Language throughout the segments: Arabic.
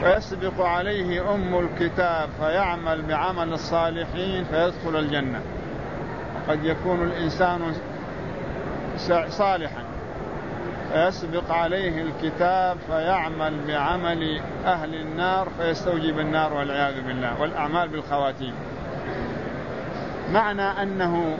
فيسبق عليه أم الكتاب فيعمل بعمل الصالحين فيدخل الجنة. قد يكون الإنسان صالحا فيسبق عليه الكتاب فيعمل بعمل أهل النار فيستوجب النار والعياذ بالله، والأعمال بالخواتيم. معنى أنه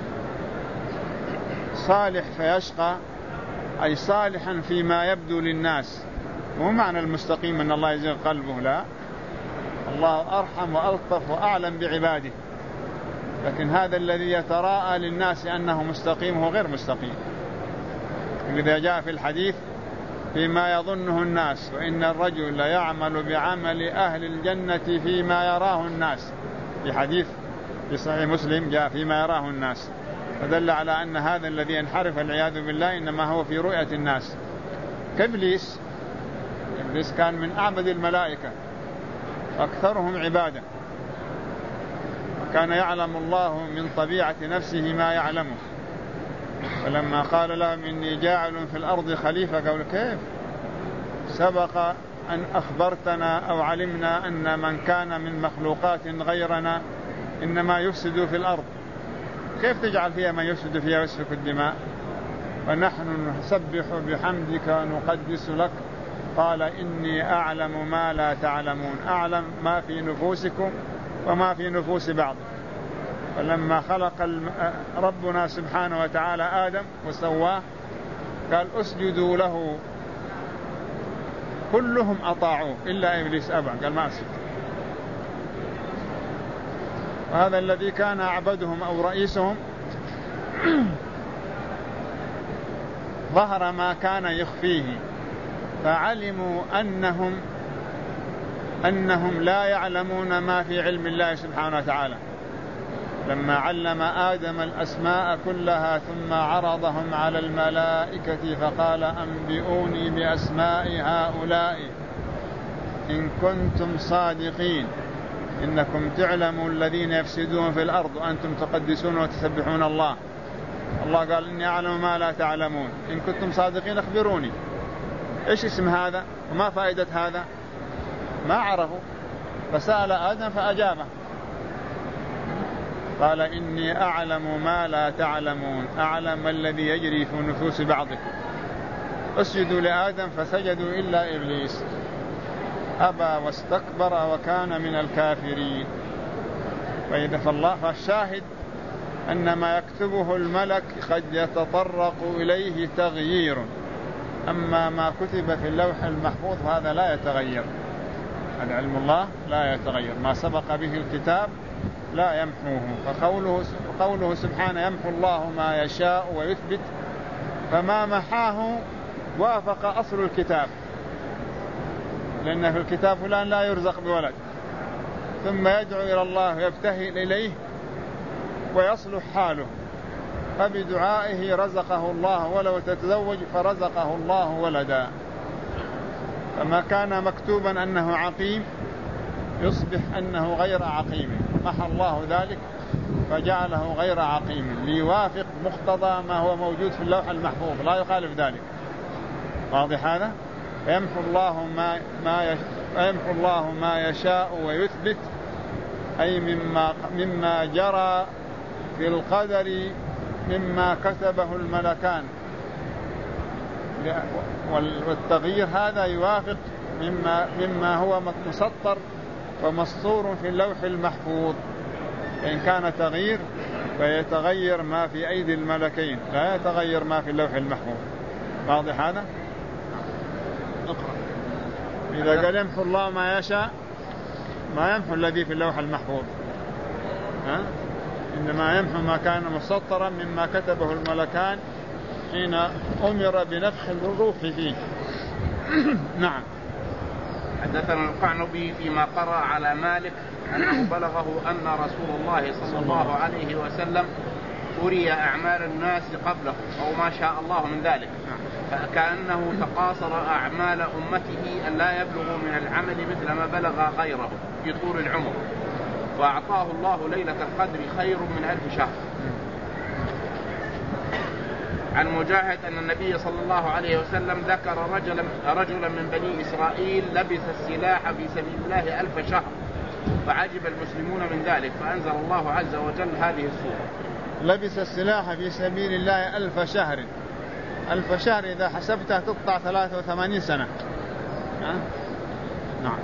صالح فيشقى أي صالحا فيما يبدو للناس، مو معنى المستقيم أن الله يزيغ قلبه، لا، الله أرحم وألطف وأعلم بعباده، لكن هذا الذي يتراءى للناس أنه مستقيم هو غير مستقيم. إذا جاء في الحديث فيما يظنه الناس، وإن الرجل يعمل بعمل أهل الجنة فيما يراه الناس، في حديث في صحيح مسلم جاء فيما يراه الناس، فدل على أن هذا الذي ينحرف العياذ بالله إنما هو في رؤية الناس. كإبليس، إبليس كان من أعبد الملائكة أكثرهم عبادة، وكان يعلم الله من طبيعة نفسه ما يعلمه، فلما قال لهم إني جاعل في الأرض خليفة قالوا كيف سبق أن أخبرتنا أو علمنا أن من كان من مخلوقات غيرنا إنما يفسد في الأرض، كيف تجعل فيها من يفسد فيها ويسفك الدماء؟ ونحن نسبح بحمدك ونقدس لك. قال إني أعلم ما لا تعلمون، أعلم ما في نفوسكم وما في نفوس بعض. فلما خلق ربنا سبحانه وتعالى آدم وسواه قال اسجدوا له، كلهم أطاعوه إلا إبليس أبى، قال ما أسجد. وهذا الذي كان أعبدهم أو رئيسهم ظهر ما كان يخفيه، فعلموا أنهم لا يعلمون ما في علم الله سبحانه وتعالى. لما علم آدم الأسماء كلها ثم عرضهم على الملائكة فقال أنبئوني بأسماء هؤلاء إن كنتم صادقين إنكم تعلموا الذين يفسدون في الأرض وأنتم تقدسون وتسبحون الله. الله قال إني أعلم ما لا تعلمون، إن كنتم صادقين أخبروني إيش اسم هذا وما فائدة هذا، ما عرفوا، فسأل آدم فأجابه، قال إني أعلم ما لا تعلمون، أعلم الذي يجري في نفوس بعضكم. اسجدوا لآدم فسجدوا إلا إبليس أبى واستكبر وكان من الكافرين. فالشاهد أن ما يكتبه الملك قد يتطرق إليه تغيير، أما ما كتب في اللوح المحفوظ هذا لا يتغير، هذا علم الله لا يتغير، ما سبق به الكتاب لا يمحوه. فقوله سبحانه يمحو الله ما يشاء ويثبت، فما محاه وافق أصل الكتاب، لأن في الكتاب فلان لا يرزق بولد، ثم يدعو إلى الله يبتهل إليه ويصلح حاله، فبدعائه رزقه الله، ولو تتزوج فرزقه الله ولدا. فما كان مكتوبا أنه عقيم يصبح أنه غير عقيم، محى الله ذلك فجعله غير عقيم ليوافق مقتضى ما هو موجود في اللوح المحفوظ، لا يخالف ذلك. واضح هذا؟ فيمحو الله ما يشاء ويثبت، أي مما جرى في القدر مما كتبه الملكان، والتغيير هذا يوافق مما هو مسطر ومسطور في اللوح المحفوظ. فإن كان تغيير فيتغير ما في أيدي الملكين، لا يتغير ما في اللوح المحفوظ. واضح هذا؟ إذا قال يمحو الله ما يشاء ما يمحو الذي في اللوح المحفوظ، إنما يمحو ما كان مسطرا مما كتبه الملكان حين أمر بنفخ الروح فيه. نعم. حدثنا القعنبي فيما قرأ على مالك أنه بلغه أن رسول الله صلى الله عليه وسلم أري أعمال الناس قبله أو ما شاء الله من ذلك، فكأنه تقاصر أعمال أمته أن لا يبلغوا من العمل مثل ما بلغ غيره في طول العمر، وأعطاه الله ليلة القدر خير من 1000 شهر. عن مجاهد أن النبي صلى الله عليه وسلم ذكر رجلا من بني إسرائيل لبس السلاح في سبيل الله 1000 شهر، فعجب المسلمون من ذلك، فأنزل الله عز وجل هذه السورة. لبس السلاح في سبيل الله 1000 شهر. 1000 شهر إذا حسبتها تقطع 83 سنة. نعم.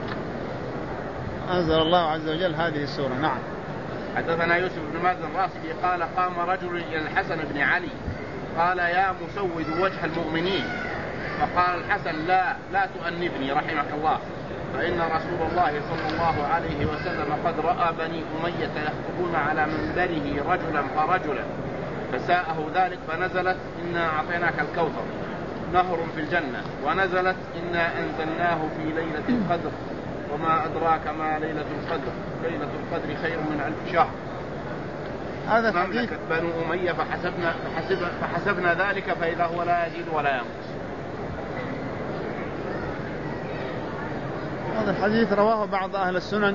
أنزل الله عز وجل هذه السورة. نعم. حدثنا يوسف بن مازن الراسبي قال قام رجل إلى الحسن بن علي قال يا مسود وجه المؤمنين، فقال الحسن لا تؤنبني رحمك الله، فإن رسول الله صلى الله عليه وسلم قد رأى بني أمية يخطبون على منبره رجلا فرجلا، فساءه ذلك، فنزلت إنا أعطيناك الكوثر نهر في الجنة، ونزلت إنا أنزلناه في ليلة القدر وما أدراك ما ليلة القدر، ليلة القدر خير من 1000 شهر. هذا حديث بنو أمية فحسبنا ذلك فإذا هو لا يزيد ولا ينقص. هذا الحديث رواه بعض أهل السنن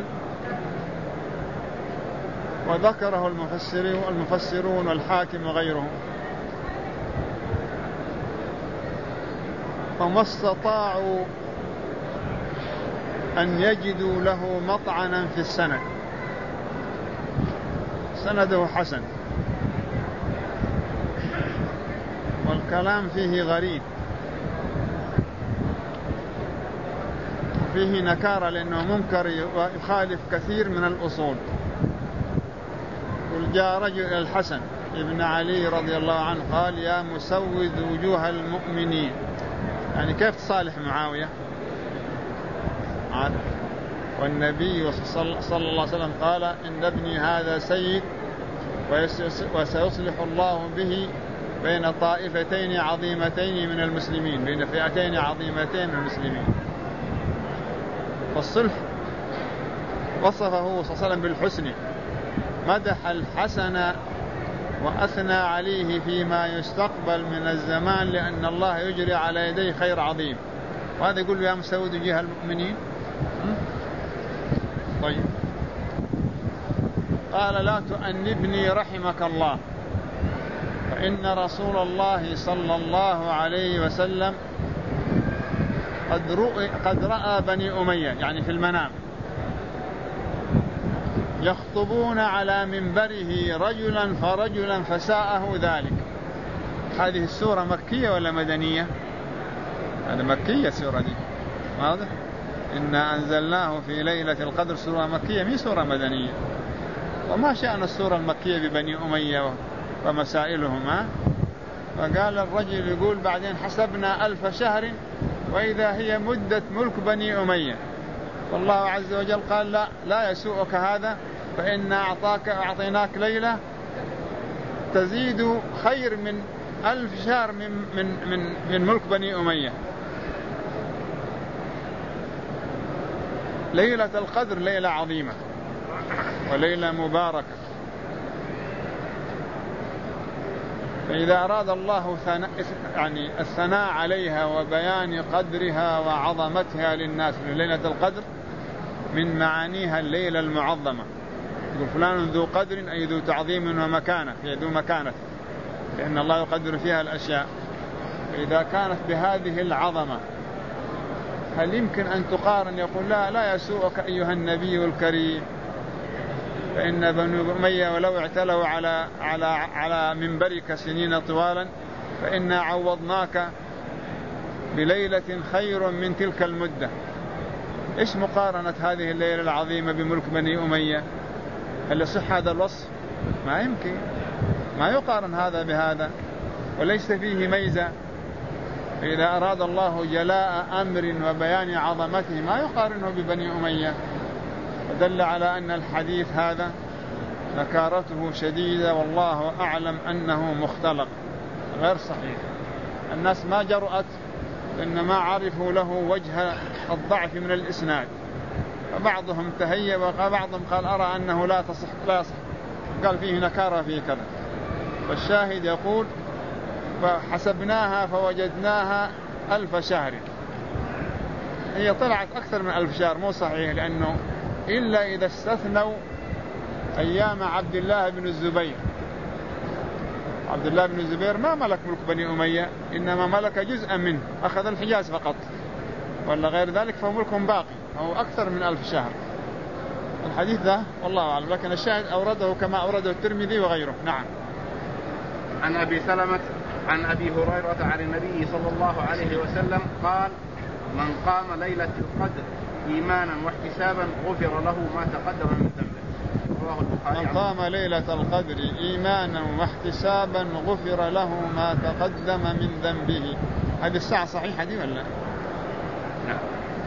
وذكره المفسرون والحاكم وغيرهم، فما استطاعوا أن يجدوا له مطعنا في السند. سنده حسن والكلام فيه غريب فيه نكارة لأنه منكر ويخالف كثير من الأصول. قل جاء رجل إلى الحسن ابن علي رضي الله عنه قال يا مسود وجوه المؤمنين، يعني كيف تصالح معاوية؟ والنبي صلى الله عليه وسلم قال إن ابني هذا سيد وسيصلح الله به بين طائفتين عظيمتين من المسلمين، بين فئتين عظيمتين من المسلمين. والصلح وصفه صلى الله عليه وسلم بالحسن، مدح الحسن وأثنى عليه فيما يستقبل من الزمان لأن الله يجري على يديه خير عظيم. وهذا يقول يا مسود وجه المؤمنين. طيب قال لا تؤنبني رحمك الله، فإن رسول الله صلى الله عليه وسلم قد رأى بني أمية يعني في المنام يخطبون على منبره رجلا فرجلا فساءه ذلك. هذه السورة مكية ولا مدنية؟ هذا مكية السورة دي، واضح؟ إنا أنزلناه في ليلة القدر، سورة مكية مي سورة مدنية. وما شأن السورة المكية ببني أمية ومسائلهم؟ فقال الرجل يقول بعدين حسبنا 1000 شهر وإذا هي مدة ملك بني أمية، والله عز وجل قال لا يسوءك هذا، فإن أعطيناك ليلة تزيد خير من 1000 شهر من ملك بني أمية. ليلة القدر ليلة عظيمة وليلة مباركة، فإذا أراد الله يعني الثناء عليها وبيان قدرها وعظمتها للناس في ليلة القدر من معانيها الليلة المعظمة. يقول فلان ذو قدر أي ذو تعظيم ومكانة، هي ذو مكانة لأن الله يقدر فيها الأشياء. فإذا كانت بهذه العظمة هل يمكن أن تقارن؟ يقول لا يسوءك أيها النبي الكريم، فإن بنو أمية ولو اعتلوا على منبرك سنين طوالا فإنا عوضناك بليلة خير من تلك المدة. إيش مقارنة هذه الليلة العظيمة بملك بني أمية؟ هل يصح هذا الوصف؟ ما يمكن، ما يقارن هذا بهذا، وليس فيه ميزة. إذا أراد الله جلاء أمر وبيان عظمته ما يقارنه ببني أمية، ودل على أن الحديث هذا نكارته شديدة، والله أعلم أنه مختلق غير صحيح. الناس ما جرأت، إنما عرفوا له وجه الضعف من الإسناد، فبعضهم تهيب وبعضهم قال أرى أنه لا يصح، قال فيه نكارة فيه كذا. فالشاهد يقول فحسبناها فوجدناها 1000 شهر. هي طلعت أكثر من 1000 شهر، مو صحيح، لأنه إلا إذا استثنوا أيام عبد الله بن الزبير، عبد الله بن الزبير ما ملك ملك بني أمية، إنما ملك جزءا منه، أخذ الحجاز فقط، ولا غير ذلك فهو ملك باقي أو أكثر من 1000 شهر. الحديث ذا والله أعلم، لكن الشاهد أورده كما أورده الترمذي وغيره. نعم. عن أبي سلمة عن أبي هريرة عن النبي صلى الله عليه وسلم قال: من قام ليلة القدر إيمانا واحتسابا غفر له ما تقدم من ذنبه. رواه البخاري. من قام ليلة القدر إيمانا واحتسابا غفر له ما تقدم من ذنبه. هذه الساعة صحيحة دي ولا؟ نعم.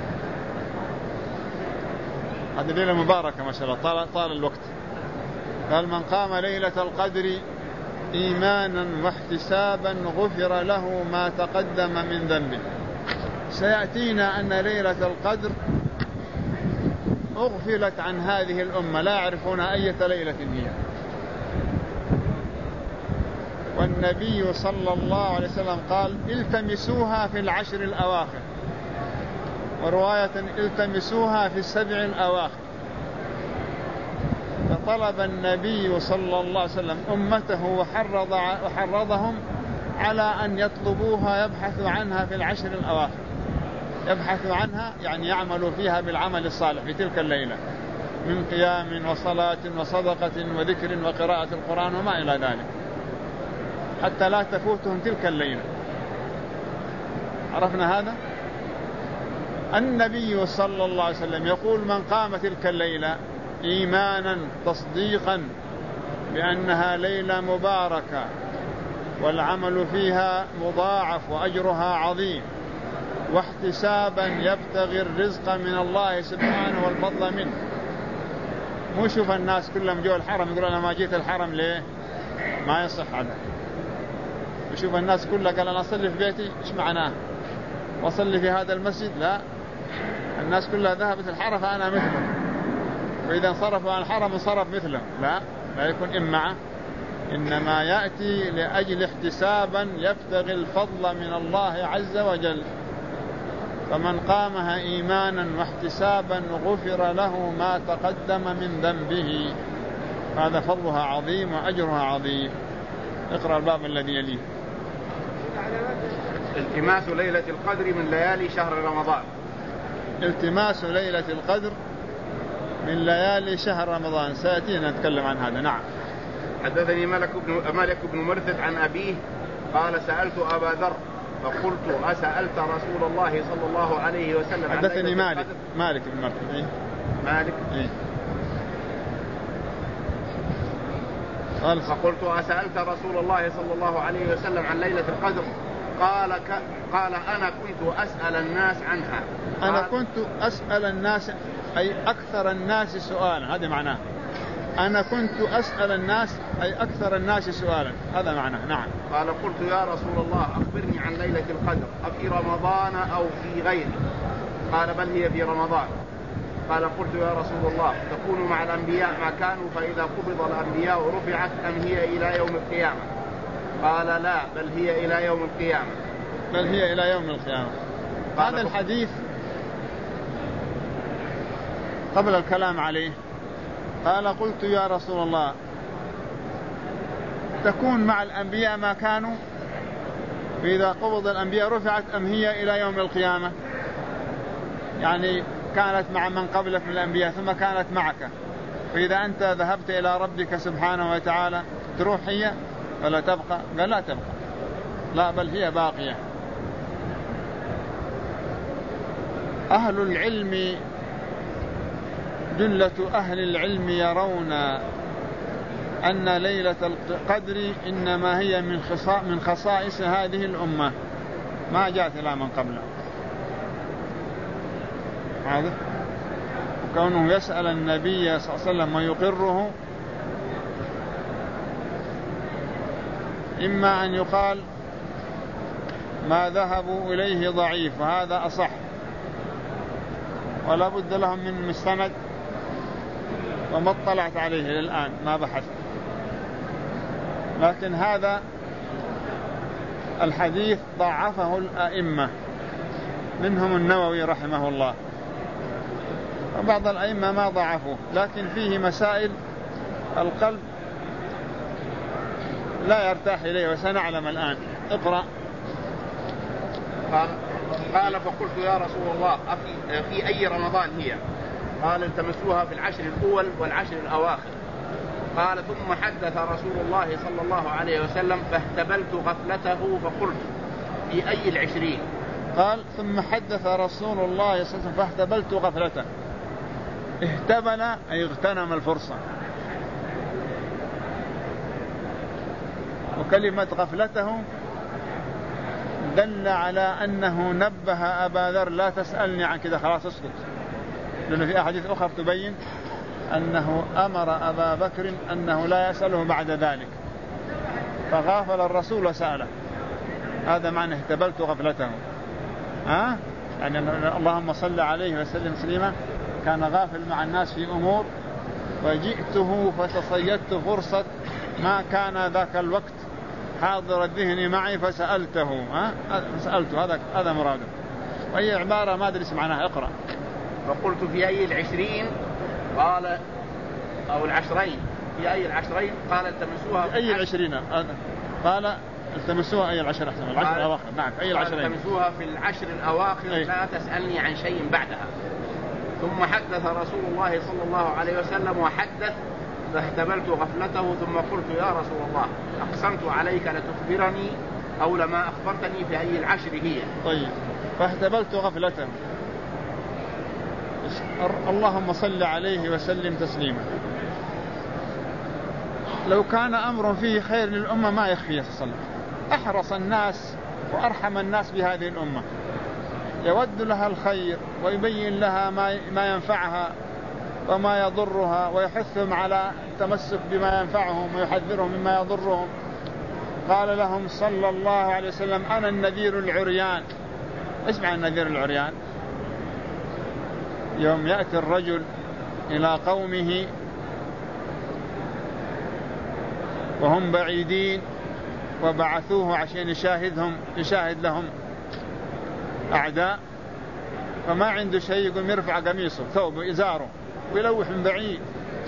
هذه ليلة مباركة ما شاء الله، طال الوقت. قال: من قام ليلة القدر إيمانا واحتسابا غفر له ما تقدم من ذنبه. سيأتينا أن ليلة القدر أغفلت عن هذه الأمة، لا يعرفون أي ليلة هي. والنبي صلى الله عليه وسلم قال: التمسوها في العشر الأواخر، ورواية التمسوها في السبع الأواخر. فطلب النبي صلى الله عليه وسلم أمته وحرضهم على أن يطلبوها، يبحثوا عنها في العشر الأواخر، يبحثوا عنها يعني يعملوا فيها بالعمل الصالح في تلك الليلة من قيام وصلاة وصدقة وذكر وقراءة القرآن وما إلى ذلك، حتى لا تفوتهم تلك الليلة. عرفنا هذا؟ النبي صلى الله عليه وسلم يقول: من قام تلك الليلة إيمانا تصديقا بأنها ليلة مباركة والعمل فيها مضاعف وأجرها عظيم، واحتسابا يبتغي الرزق من الله سبحانه والفضل منه. مو شوف الناس كلهم جو الحرم يقول: أنا ما جيت الحرم ليه؟ ما يصح هذا. وشوف الناس كلها قال: أنا أصلي في بيتي، إيش معناه؟ وأصلي في هذا المسجد؟ لا، الناس كلها ذهبت الحرم فأنا مثلهم، وإذا انصرفوا عن الحرم انصرف مثلهم. لا يكون إمعة، إنما يأتي لأجل احتسابا يبتغي الفضل من الله عز وجل. فمن قامها إيمانا واحتسابا غفر له ما تقدم من ذنبه. هذا فضلها عظيم وأجرها عظيم. اقرأ الباب الذي يليه. التماس ليلة القدر من ليالي شهر رمضان. التماس ليلة القدر من ليالي شهر رمضان، سيأتينا نتكلم عن هذا. نعم. حدثني مالك بن مرثد عن أبيه قال: سألت أبا ذر فقلت: أسألت رسول الله صلى الله عليه وسلم؟ حدثني مالك بن مرثد. إيه؟ مالك. إيه؟ فقلت: أسألت رسول الله صلى الله عليه وسلم عن ليلة القدر؟ قال: أنا كنت أسأل الناس عنها. أنا كنت أسأل الناس أي أكثر الناس سؤالا، هذا معناه. أنا كنت أسأل الناس أي أكثر الناس سؤالا، هذا معناه. نعم. قال: قلت: يا رسول الله أخبرني عن ليلة القدر، أفي رمضان أو في غيره؟ قال: بل هي في رمضان. قال: قلت: يا رسول الله تكون مع الأنبياء ما كانوا، فإذا قبض الأنبياء رفعت، أم هي إلى يوم القيامة؟ قال: لا، بل هي إلى يوم القيامة. بل هي إلى يوم القيامة. هذا الحديث قبل الكلام عليه قال: قلت يا رسول الله تكون مع الأنبياء ما كانوا، فإذا قبض الأنبياء رفعت، أم هي إلى يوم القيامة؟ يعني كانت مع من قبلك من الأنبياء ثم كانت معك، فإذا أنت ذهبت إلى ربك سبحانه وتعالى تروح هي ولا تبقى؟ قال: لا تبقى، لا، بل هي باقية. أهل العلم جلة أهل العلم يرون أن ليلة القدر إنما هي من خصائص هذه الأمة، ما جاءت إلى من قبله. هذا وكونه يسأل النبي صلى الله عليه وسلم ويقره، إما أن يقال ما ذهبوا إليه ضعيف وهذا أصح، ولا بد لهم من مستند، وما اطلعت عليه للآن، ما بحثت. لكن هذا الحديث ضعفه الأئمة، منهم النووي رحمه الله، وبعض الأئمة ما ضعفوه، لكن فيه مسائل القلب لا يرتاح إليه، وسنعلم الآن. اقرأ. قال فقلت يا رسول الله في أي رمضان هي؟ قال التمسوها في العشر الأول والعشر الأواخر. قال ثم حدث رسول الله صلى الله عليه وسلم فاهتبلت غفلته فقلت في أي العشرين؟ قال ثم حدث رسول الله صلى الله عليه وسلم فاهتبلت غفلته. اهتبل أي اغتنم الفرصة، وكلمة غفلته دل على أنه نبه أبا ذر لا تسألني عن كذا، خلاص اسكت، لأنه في أحاديث أخرى تبين أنه أمر أبا بكر أنه لا يسأله بعد ذلك، فغافل الرسول وسأله. هذا معنى اهتبلت غفلته. يعني اللهم صل عليه وسلم تسليما، كان غافل مع الناس في أمور، وجئته فتصيدت فرصة ما كان ذاك الوقت حاضر الذهن معي فسألته. فسألته، هذا مراده. وهي عبارة ما أدري معناها. اقرأ. فقلت في أي العشرين؟ قال أو العشرين. في أي العشرين؟ قال التمسوها في أي العشرين؟ قال التمسوها أي العشر أحسن، العشر الأواخر. نعم، أي العشرين؟ التمسوها في العشر الأواخر. لا تسألني عن شيء بعدها. ثم حدث رسول الله صلى الله عليه وسلم وحدث فاهتبلت غفلته ثم قلت يا رسول الله أقسمت عليك لتخبرني أو لما أخبرتني في أي العشر هي؟ طيب، فاهتبلت غفلته. اللهم صل عليه وسلم تسليما. لو كان أمر فيه خير للأمة ما يخفيه صلى الله عليه وسلم. أحرص الناس وأرحم الناس بهذه الأمة، يود لها الخير ويبين لها ما ينفعها وما يضرها، ويحثهم على التمسك بما ينفعهم ويحذرهم مما يضرهم. قال لهم صلى الله عليه وسلم أنا النذير العريان. اسمع النذير العريان. يوم يأتي الرجل إلى قومه وهم بعيدين وبعثوه عشان يشاهد لهم أعداء، فما عنده شيء، يقوم يرفع قميصه ثوبه إزاره ويلوح من بعيد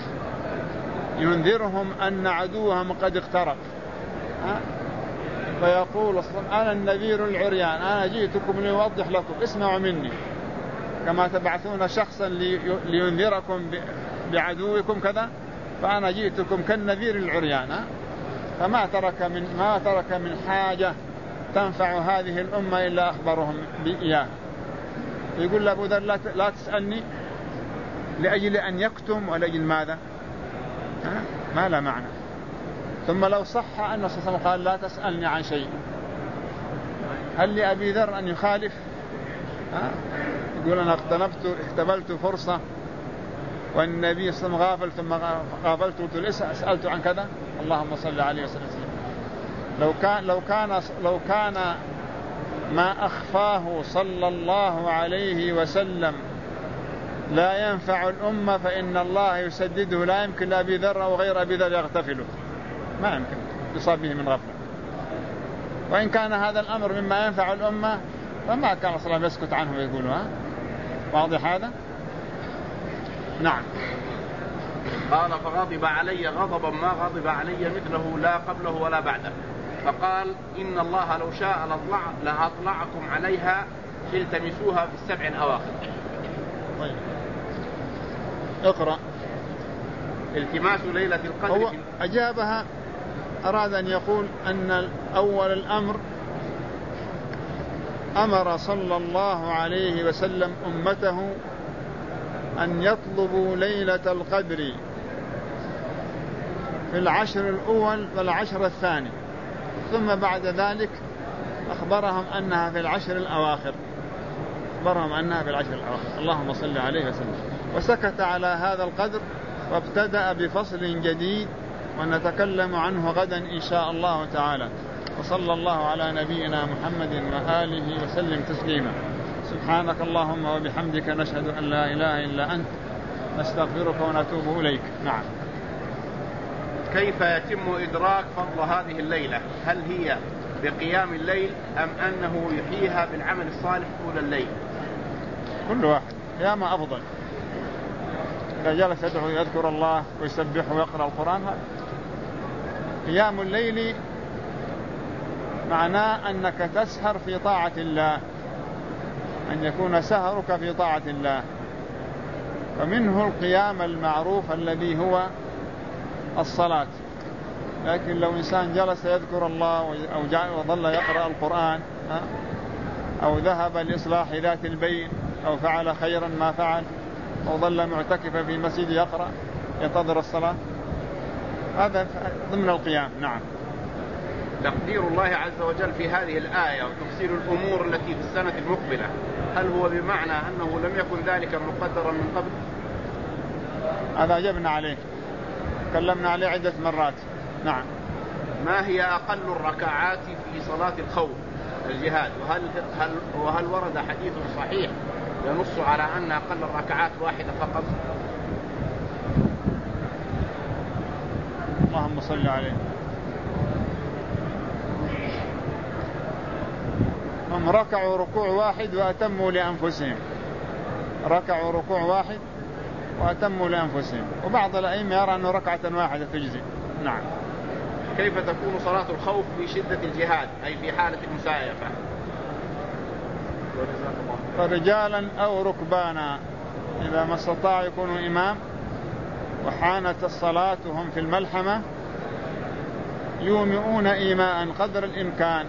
ينذرهم أن عدوهم قد اقترب. فيقول أنا النذير العريان، أنا جئتكم لأوضح لكم، اسمعوا مني، كما تبعثون شخصا لينذركم بعدوكم كذا، فأنا جئتكم كالنذير العريان. فما ترك من حاجة تنفع هذه الأمة إلا أخبرهم بإياه. يقول لأبو ذر لا تسألني لأجل أن يكتم ولأجل ماذا؟ ما لا معنى. ثم لو صح أن صلى الله عليه وسلم قال لا تسألني عن شيء، هل لأبي ذر أن يخالف؟ يقول أنا اختبلت فرصة والنبي صلى الله عليه وسلم غافل، ثم غافلت قلت سألت عن كذا. اللهم صل عليه وسلم. لو كان ما أخفاه صلى الله عليه وسلم لا ينفع الأمة فإن الله يسدده. لا يمكن لأبي ذر أو غير أبي ذر يغتفله، ما يمكن يصاب به من غفلة. وإن كان هذا الأمر مما ينفع الأمة فما كان صلى الله عليه وسلم يسكت عنه ويقول. واضح هذا؟ نعم. قال فغضب علي غضبا ما غضب علي مثله لا قبله ولا بعده، فقال إن الله لو شاء لأطلعكم عليها التمسوها في السبع الأواخر. طيب. اقرأ. التماس ليلة القدر. هو أجابها، أراد أن يقول أن أول الأمر أمر صلى الله عليه وسلم أمته أن يطلبوا ليلة القدر في العشر الأول والعشر الثاني، ثم بعد ذلك أخبرهم أنها في العشر الأواخر. اللهم صل عليه وسلم. وسكت على هذا القدر وابتدأ بفصل جديد ونتكلم عنه غدا إن شاء الله تعالى. وصلى الله على نبينا محمد وآله وسلم تسليما. سبحانك اللهم وبحمدك نشهد أن لا إله إلا أنت نستغفرك ونتوب إليك. نعم. كيف يتم إدراك فضل هذه الليلة؟ هل هي بقيام الليل أم أنه يحييها بالعمل الصالح طول الليل؟ كل واحد يا ما أفضل. إذا جلس يدعو يذكر الله ويسبح ويقرأ القرآن، قيام الليل معناه أنك تسهر في طاعة الله، أن يكون سهرك في طاعة الله. فمنه القيام المعروف الذي هو الصلاة. لكن لو إنسان جلس يذكر الله أو جاء وظل يقرأ القرآن أو ذهب لإصلاح ذات البين أو فعل خيرا ما فعل أو ظل معتكفا في مسجد يقرأ ينتظر الصلاة، هذا ضمن القيام. نعم. تقدير الله عز وجل في هذه الآية وتفسير الأمور التي في السنة المقبلة، هل هو بمعنى أنه لم يكن ذلك مقدرا من قبل؟ هذا أجبنا عليه، تكلمنا عليه عدة مرات. نعم. ما هي أقل الركعات في صلاة الخوف الجهاد، وهل ورد حديث صحيح ينص على أن أقل الركعات واحدة فقط؟ اللهم صل عليه. هم ركعوا ركوع واحد وأتموا لأنفسهم، ركعوا ركوع واحد وأتموا لأنفسهم، وبعض الأئمة يرى أنه ركعة واحدة تجزي. نعم. كيف تكون صلاة الخوف في شدة الجهاد أي في حالة المسايفة؟ فرجالا أو ركبانا، إذا ما استطاع يكونوا إمام وحانت الصلاة وهم في الملحمة يومئون إيماء قدر الإمكان،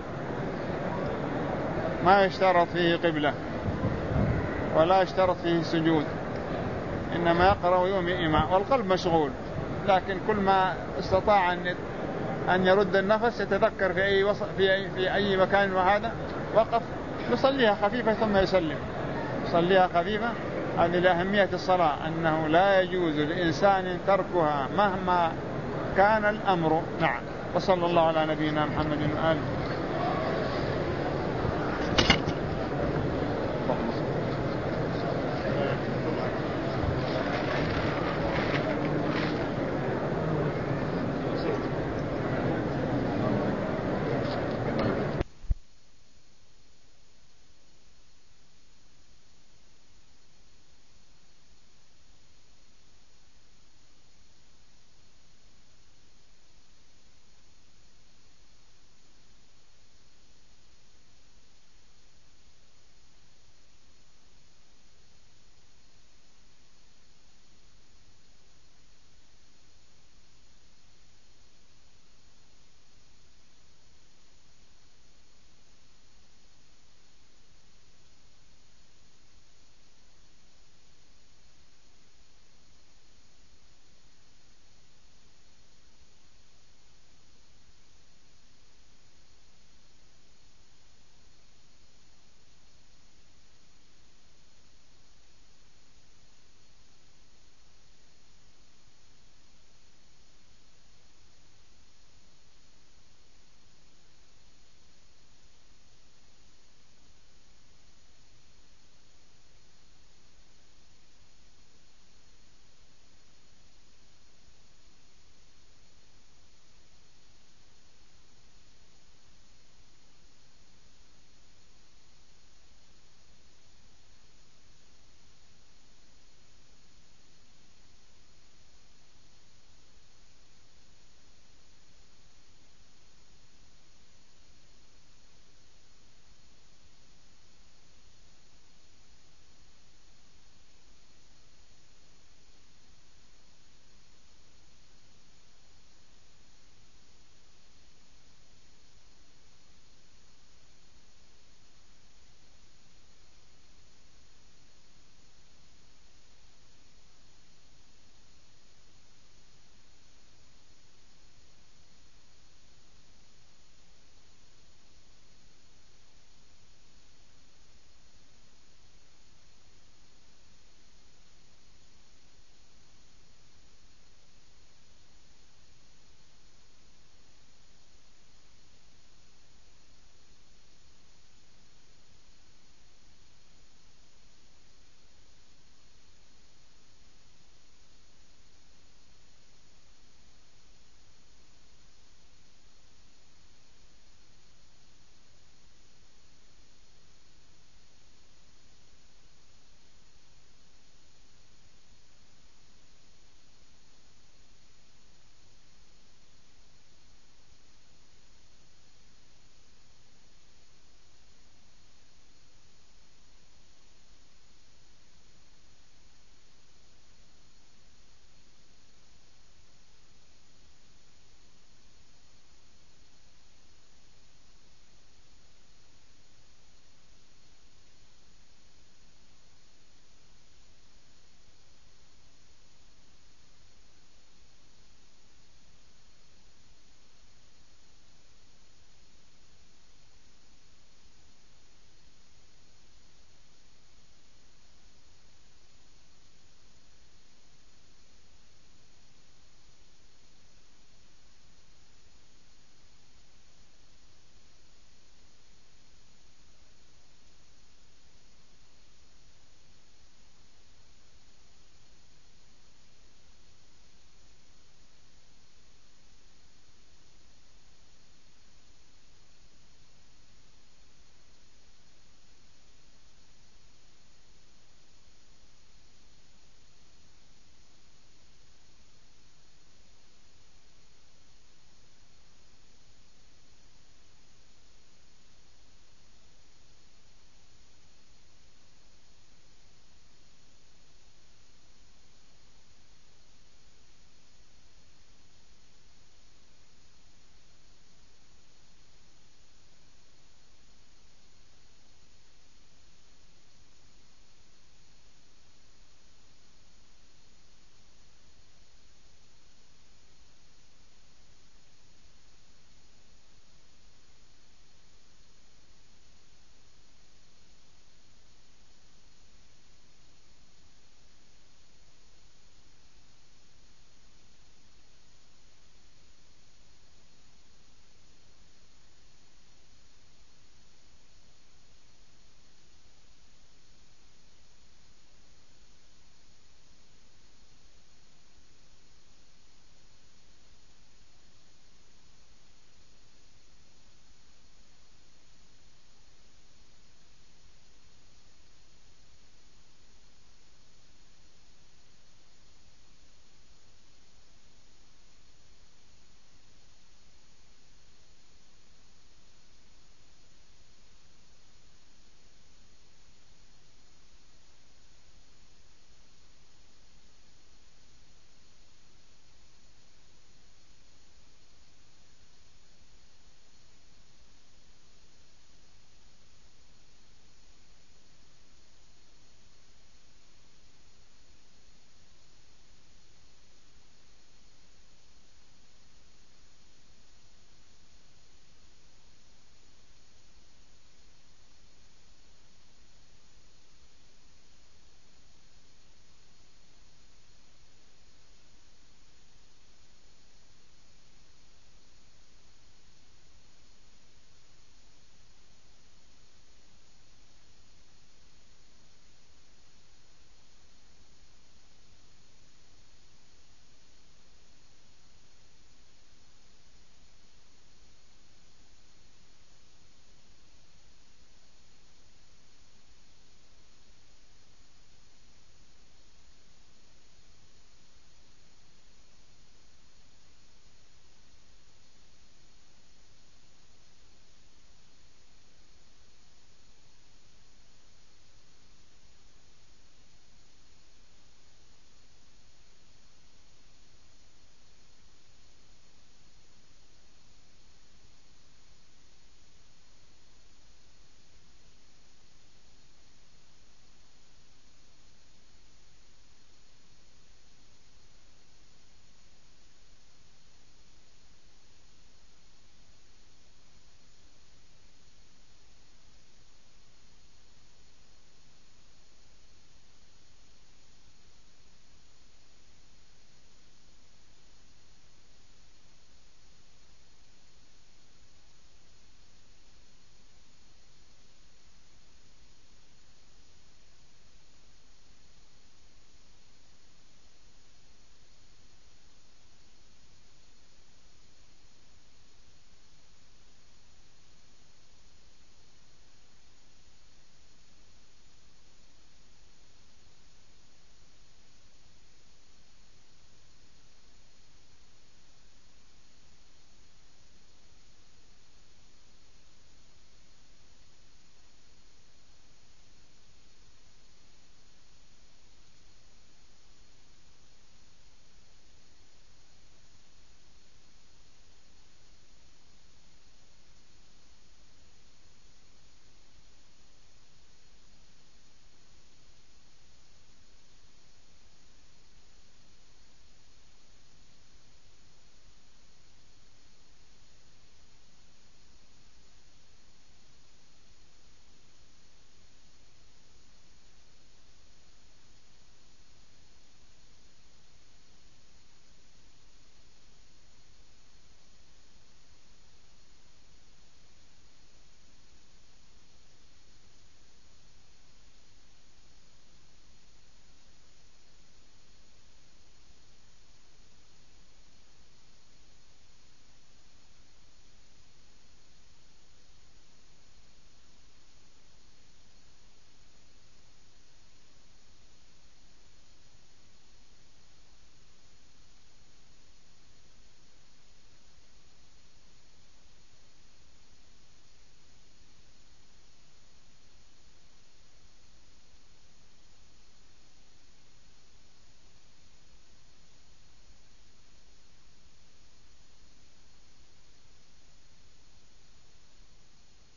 ما يشترط فيه قبلة ولا يشترط فيه سجود، إنما يقرأ ويومئ إيماء والقلب مشغول، لكن كل ما استطاع أن يرد النفس يتذكر في أي مكان وهذا وقف يصليها خفيفة ثم يسلم، يصليها خفيفة. هذه لأهمية الصلاة، أنه لا يجوز لإنسان تركها مهما كان الأمر. نعم. وصلى الله على نبينا محمد وآله.